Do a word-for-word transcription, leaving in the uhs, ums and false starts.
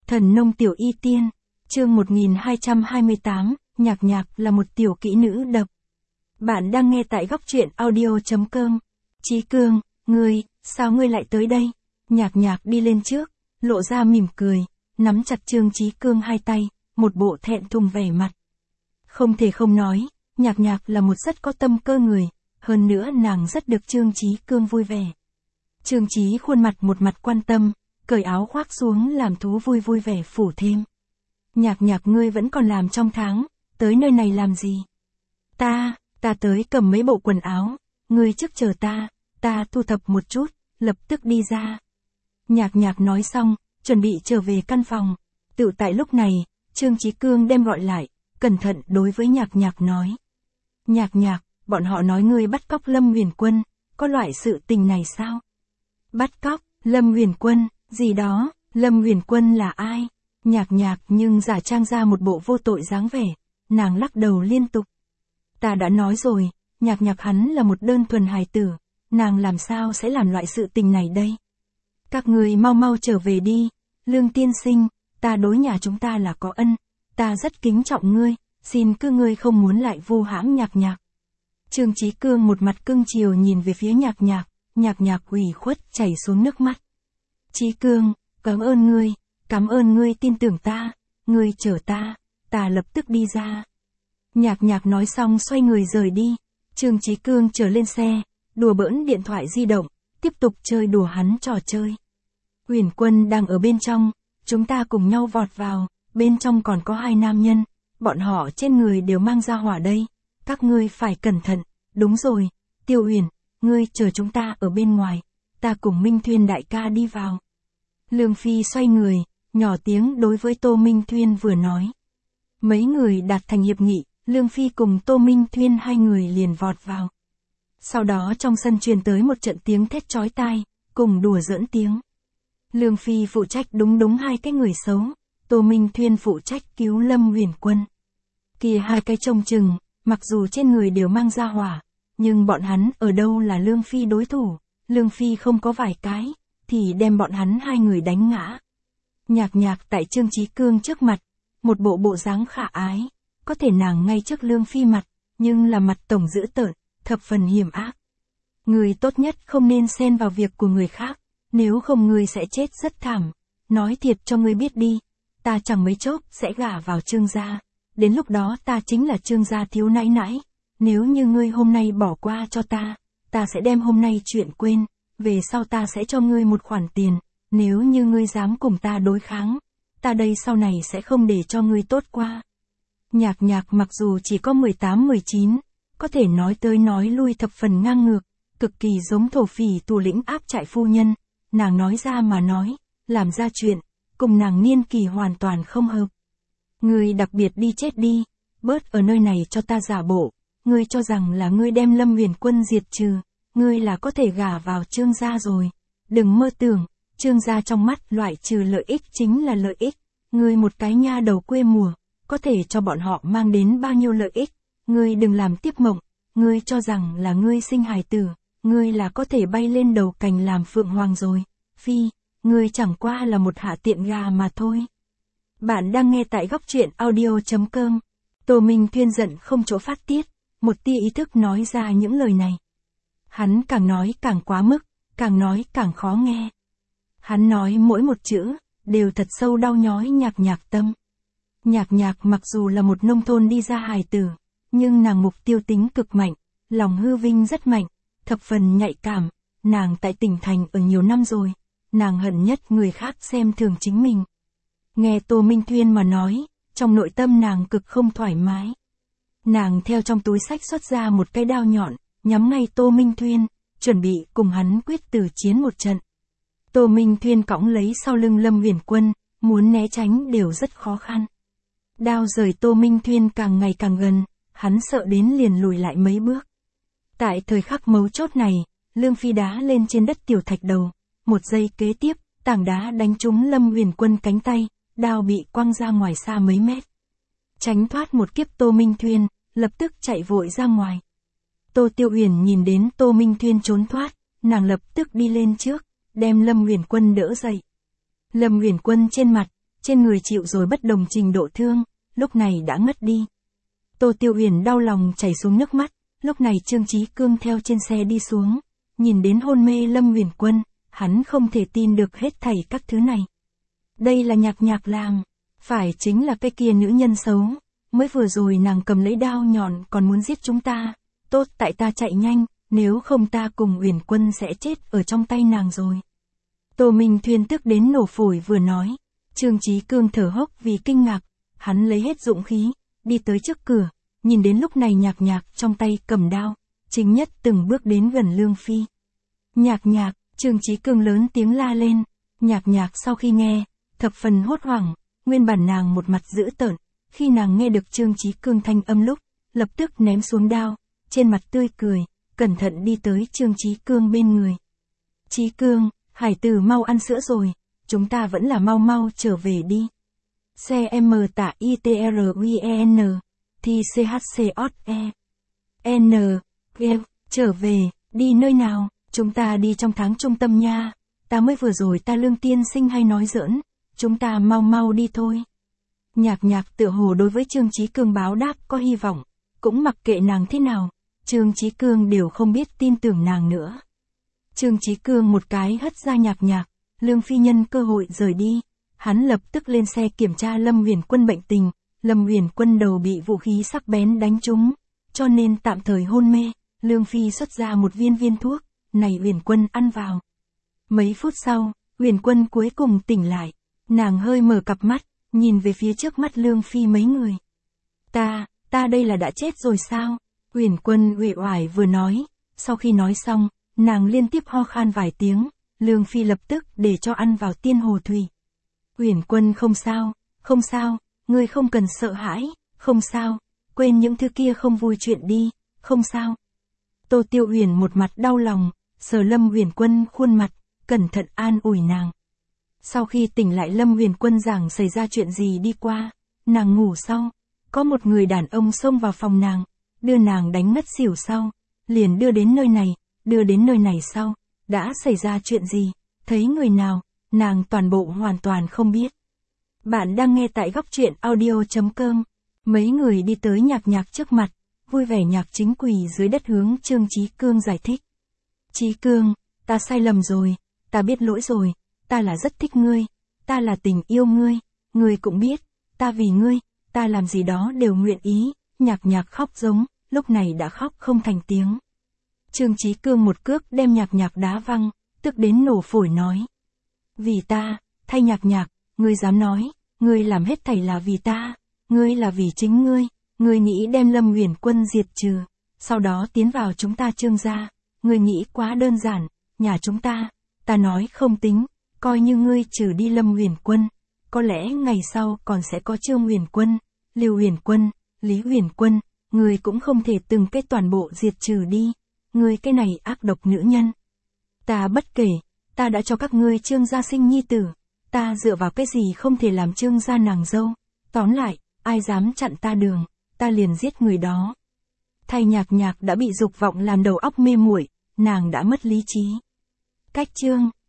Thần nông tiểu y tiên, chương một nghìn hai trăm hai mươi tám, Nhạc Nhạc là một tiểu kỹ nữ độc. Bạn đang nghe tại góc truyện audio chấm com. Chí Cương, ngươi, sao ngươi lại tới đây? Nhạc Nhạc đi lên trước, lộ ra mỉm cười, nắm chặt Trương Chí Cương hai tay, một bộ thẹn thùng vẻ mặt. Không thể không nói, Nhạc Nhạc là một rất có tâm cơ người, hơn nữa nàng rất được Trương Chí Cương vui vẻ. Trương Chí khuôn mặt một mặt quan tâm, cởi áo khoác xuống làm thú vui vui vẻ phủ thêm. Nhạc Nhạc ngươi vẫn còn làm trong tháng, tới nơi này làm gì? Ta, ta tới cầm mấy bộ quần áo, ngươi trước chờ ta, ta thu thập một chút, lập tức đi ra. Nhạc Nhạc nói xong, chuẩn bị trở về căn phòng. Tự tại lúc này, Trương Chí Cương đem gọi lại, cẩn thận đối với Nhạc Nhạc nói. Nhạc Nhạc, bọn họ nói ngươi bắt cóc Lâm Huyền Quân, có loại sự tình này sao? Bắt cóc, Lâm Huyền Quân, gì đó, Lâm Huyền Quân là ai? Nhạc Nhạc nhưng giả trang ra một bộ vô tội dáng vẻ, nàng lắc đầu liên tục. Ta đã nói rồi, Nhạc Nhạc hắn là một đơn thuần hài tử, nàng làm sao sẽ làm loại sự tình này đây? Các người mau mau trở về đi, Lương tiên sinh, ta đối nhà chúng ta là có ân, ta rất kính trọng ngươi, xin cứ ngươi không muốn lại vu hãm Nhạc Nhạc. Trương Chí Cương một mặt cưng chiều nhìn về phía Nhạc Nhạc, Nhạc Nhạc ủy khuất chảy xuống nước mắt. Chí Cương, cảm ơn ngươi, cảm ơn ngươi tin tưởng ta, ngươi chở ta, ta lập tức đi ra. Nhạc Nhạc nói xong xoay người rời đi, Trương Chí Cương trở lên xe, đùa bỡn điện thoại di động, tiếp tục chơi đùa hắn trò chơi. Huyền Quân đang ở bên trong, chúng ta cùng nhau vọt vào, bên trong còn có hai nam nhân, bọn họ trên người đều mang ra hỏa đây, các ngươi phải cẩn thận, đúng rồi, Tiêu Huyền, ngươi chờ chúng ta ở bên ngoài, ta cùng Minh Thuyên đại ca đi vào. Lương Phi xoay người, nhỏ tiếng đối với Tô Minh Thuyên vừa nói. Mấy người đạt thành hiệp nghị, Lương Phi cùng Tô Minh Thuyên hai người liền vọt vào. Sau đó trong sân truyền tới một trận tiếng thét chói tai, cùng đùa giỡn tiếng. Lương Phi phụ trách đúng đúng hai cái người xấu, Tô Minh Thuyên phụ trách cứu Lâm Huyền Quân. Kia hai cái trông chừng, mặc dù trên người đều mang ra hỏa, nhưng bọn hắn ở đâu là Lương Phi đối thủ, Lương Phi không có vài cái, thì đem bọn hắn hai người đánh ngã. Nhạc Nhạc tại Trương Chí Cương trước mặt, một bộ bộ dáng khả ái, có thể nàng ngay trước Lương Phi mặt, nhưng là mặt tổng dữ tợn, thập phần hiểm ác. Người tốt nhất không nên xen vào việc của người khác, nếu không người sẽ chết rất thảm. Nói thiệt cho ngươi biết đi, ta chẳng mấy chốc sẽ gả vào Trương gia, đến lúc đó ta chính là Trương gia thiếu nãi nãi. Nếu như ngươi hôm nay bỏ qua cho ta, ta sẽ đem hôm nay chuyện quên, về sau ta sẽ cho ngươi một khoản tiền, nếu như ngươi dám cùng ta đối kháng, ta đây sau này sẽ không để cho ngươi tốt qua. Nhạc Nhạc mặc dù chỉ có mười tám mười chín, có thể nói tới nói lui thập phần ngang ngược, cực kỳ giống thổ phỉ thủ lĩnh áp trại phu nhân, nàng nói ra mà nói, làm ra chuyện, cùng nàng niên kỳ hoàn toàn không hợp. Ngươi đặc biệt đi chết đi, bớt ở nơi này cho ta giả bộ, ngươi cho rằng là ngươi đem Lâm Huyền Quân diệt trừ, ngươi là có thể gả vào Trương gia rồi, đừng mơ tưởng, Trương gia trong mắt loại trừ lợi ích chính là lợi ích, ngươi một cái nha đầu quê mùa, có thể cho bọn họ mang đến bao nhiêu lợi ích, ngươi đừng làm tiếp mộng, ngươi cho rằng là ngươi sinh hài tử, ngươi là có thể bay lên đầu cành làm phượng hoàng rồi, Phi, ngươi chẳng qua là một hạ tiện gà mà thôi. Bạn đang nghe tại góc truyện audio chấm com. Tô Minh Thuyên giận không chỗ phát tiết, một tia ý thức nói ra những lời này. Hắn càng nói càng quá mức, càng nói càng khó nghe. Hắn nói mỗi một chữ, đều thật sâu đau nhói Nhạc Nhạc tâm. Nhạc Nhạc mặc dù là một nông thôn đi ra hài tử, nhưng nàng mục tiêu tính cực mạnh, lòng hư vinh rất mạnh, thập phần nhạy cảm, nàng tại tỉnh thành ở nhiều năm rồi, nàng hận nhất người khác xem thường chính mình. Nghe Tô Minh Thuyên mà nói, trong nội tâm nàng cực không thoải mái. Nàng theo trong túi xách xuất ra một cây đao nhọn, nhắm ngay Tô Minh Thuyên, chuẩn bị cùng hắn quyết tử chiến một trận. Tô Minh Thuyên cõng lấy sau lưng Lâm Huyền Quân, muốn né tránh đều rất khó khăn. Đao rời Tô Minh Thuyên càng ngày càng gần, hắn sợ đến liền lùi lại mấy bước. Tại thời khắc mấu chốt này, Lương Phi đá lên trên đất tiểu thạch đầu, một giây kế tiếp, tảng đá đánh trúng Lâm Huyền Quân cánh tay, đao bị quăng ra ngoài xa mấy mét. Tránh thoát một kiếp Tô Minh Thuyên, lập tức chạy vội ra ngoài. Tô Tiêu Huyền nhìn đến Tô Minh Thuyên trốn thoát, nàng lập tức đi lên trước, đem Lâm Huyền Quân đỡ dậy. Lâm Huyền Quân trên mặt, trên người chịu rồi bất đồng trình độ thương, lúc này đã ngất đi. Tô Tiêu Huyền đau lòng chảy xuống nước mắt, lúc này Trương Chí Cương theo trên xe đi xuống, nhìn đến hôn mê Lâm Huyền Quân, hắn không thể tin được hết thảy các thứ này. Đây là Nhạc Nhạc làm, phải chính là cái kia nữ nhân xấu, mới vừa rồi nàng cầm lấy đao nhọn còn muốn giết chúng ta, tốt tại ta chạy nhanh, nếu không ta cùng Huyền Quân sẽ chết ở trong tay nàng rồi. Tô Minh Thuyên tức đến nổ phổi vừa nói, Trương Chí Cương thở hốc vì kinh ngạc, hắn lấy hết dũng khí, đi tới trước cửa, nhìn đến lúc này Nhạc Nhạc trong tay cầm đao, chính nhất từng bước đến gần Lương Phi. Nhạc Nhạc, Trương Chí Cương lớn tiếng la lên, Nhạc Nhạc sau khi nghe, thập phần hốt hoảng, nguyên bản nàng một mặt dữ tợn, khi nàng nghe được Trương Chí Cương thanh âm lúc, lập tức ném xuống đao, trên mặt tươi cười, cẩn thận đi tới Trương Chí Cương bên người. Chí Cương, hải tử mau ăn sữa rồi, chúng ta vẫn là mau mau trở về đi. Xe M tạ I T R U E N, thì C H C O E. N, G, trở về, đi nơi nào, chúng ta đi trong tháng trung tâm nha, ta mới vừa rồi ta Lương tiên sinh hay nói giỡn, chúng ta mau mau đi thôi. Nhạc Nhạc tựa hồ đối với Trương Chí Cương báo đáp có hy vọng, cũng mặc kệ nàng thế nào, Trương Chí Cương đều không biết tin tưởng nàng nữa. Trương Chí Cương một cái hất ra Nhạc Nhạc, Lương phi nhân cơ hội rời đi, hắn lập tức lên xe kiểm tra Lâm Huyền Quân bệnh tình, Lâm Huyền Quân đầu bị vũ khí sắc bén đánh trúng, cho nên tạm thời hôn mê, Lương phi xuất ra một viên viên thuốc, này Huyền Quân ăn vào. Mấy phút sau, Huyền Quân cuối cùng tỉnh lại, nàng hơi mở cặp mắt, nhìn về phía trước mắt Lương phi mấy người. Ta, ta đây là đã chết rồi sao? Huyền Quân uể oải vừa nói, sau khi nói xong, nàng liên tiếp ho khan vài tiếng, Lương phi lập tức để cho ăn vào tiên hồ thủy. Huyền Quân không sao, không sao, ngươi không cần sợ hãi, không sao, quên những thứ kia không vui chuyện đi, không sao. Tô Tiêu Huyền một mặt đau lòng, sờ Lâm Huyền Quân khuôn mặt, cẩn thận an ủi nàng. Sau khi tỉnh lại Lâm Huyền Quân giảng xảy ra chuyện gì đi qua, nàng ngủ sau, có một người đàn ông xông vào phòng nàng, đưa nàng đánh ngất xỉu sau, liền đưa đến nơi này, đưa đến nơi này sau, đã xảy ra chuyện gì, thấy người nào, nàng toàn bộ hoàn toàn không biết. Bạn đang nghe tại góc truyện audio chấm com, mấy người đi tới Nhạc Nhạc trước mặt, vui vẻ Nhạc Chính quỳ dưới đất hướng Trương Chí Cương giải thích. Chí Cương, ta sai lầm rồi, ta biết lỗi rồi, ta là rất thích ngươi, ta là tình yêu ngươi, ngươi cũng biết, ta vì ngươi, ta làm gì đó đều nguyện ý. Nhạc Nhạc khóc giống, lúc này đã khóc không thành tiếng. Trương Chí Cương một cước đem Nhạc Nhạc đá văng, tức đến nổ phổi nói. Vì ta, thay Nhạc Nhạc, ngươi dám nói, ngươi làm hết thảy là vì ta, ngươi là vì chính ngươi, ngươi nghĩ đem Lâm Huyền Quân diệt trừ, sau đó tiến vào chúng ta Trương gia, ngươi nghĩ quá đơn giản, nhà chúng ta, ta nói không tính, coi như ngươi trừ đi Lâm Huyền Quân, có lẽ ngày sau còn sẽ có Trương Huyền Quân, Lưu Huyền Quân, Lý Huyền Quân, ngươi cũng không thể từng cái toàn bộ diệt trừ đi, ngươi cái này ác độc nữ nhân. Ta bất kể, ta đã cho các ngươi Trương gia sinh nhi tử, ta dựa vào cái gì không thể làm Trương gia nàng dâu, tóm lại, ai dám chặn ta đường, ta liền giết người đó. Thay Nhạc Nhạc đã bị dục vọng làm đầu óc mê muội, nàng đã mất lý trí. Cách chương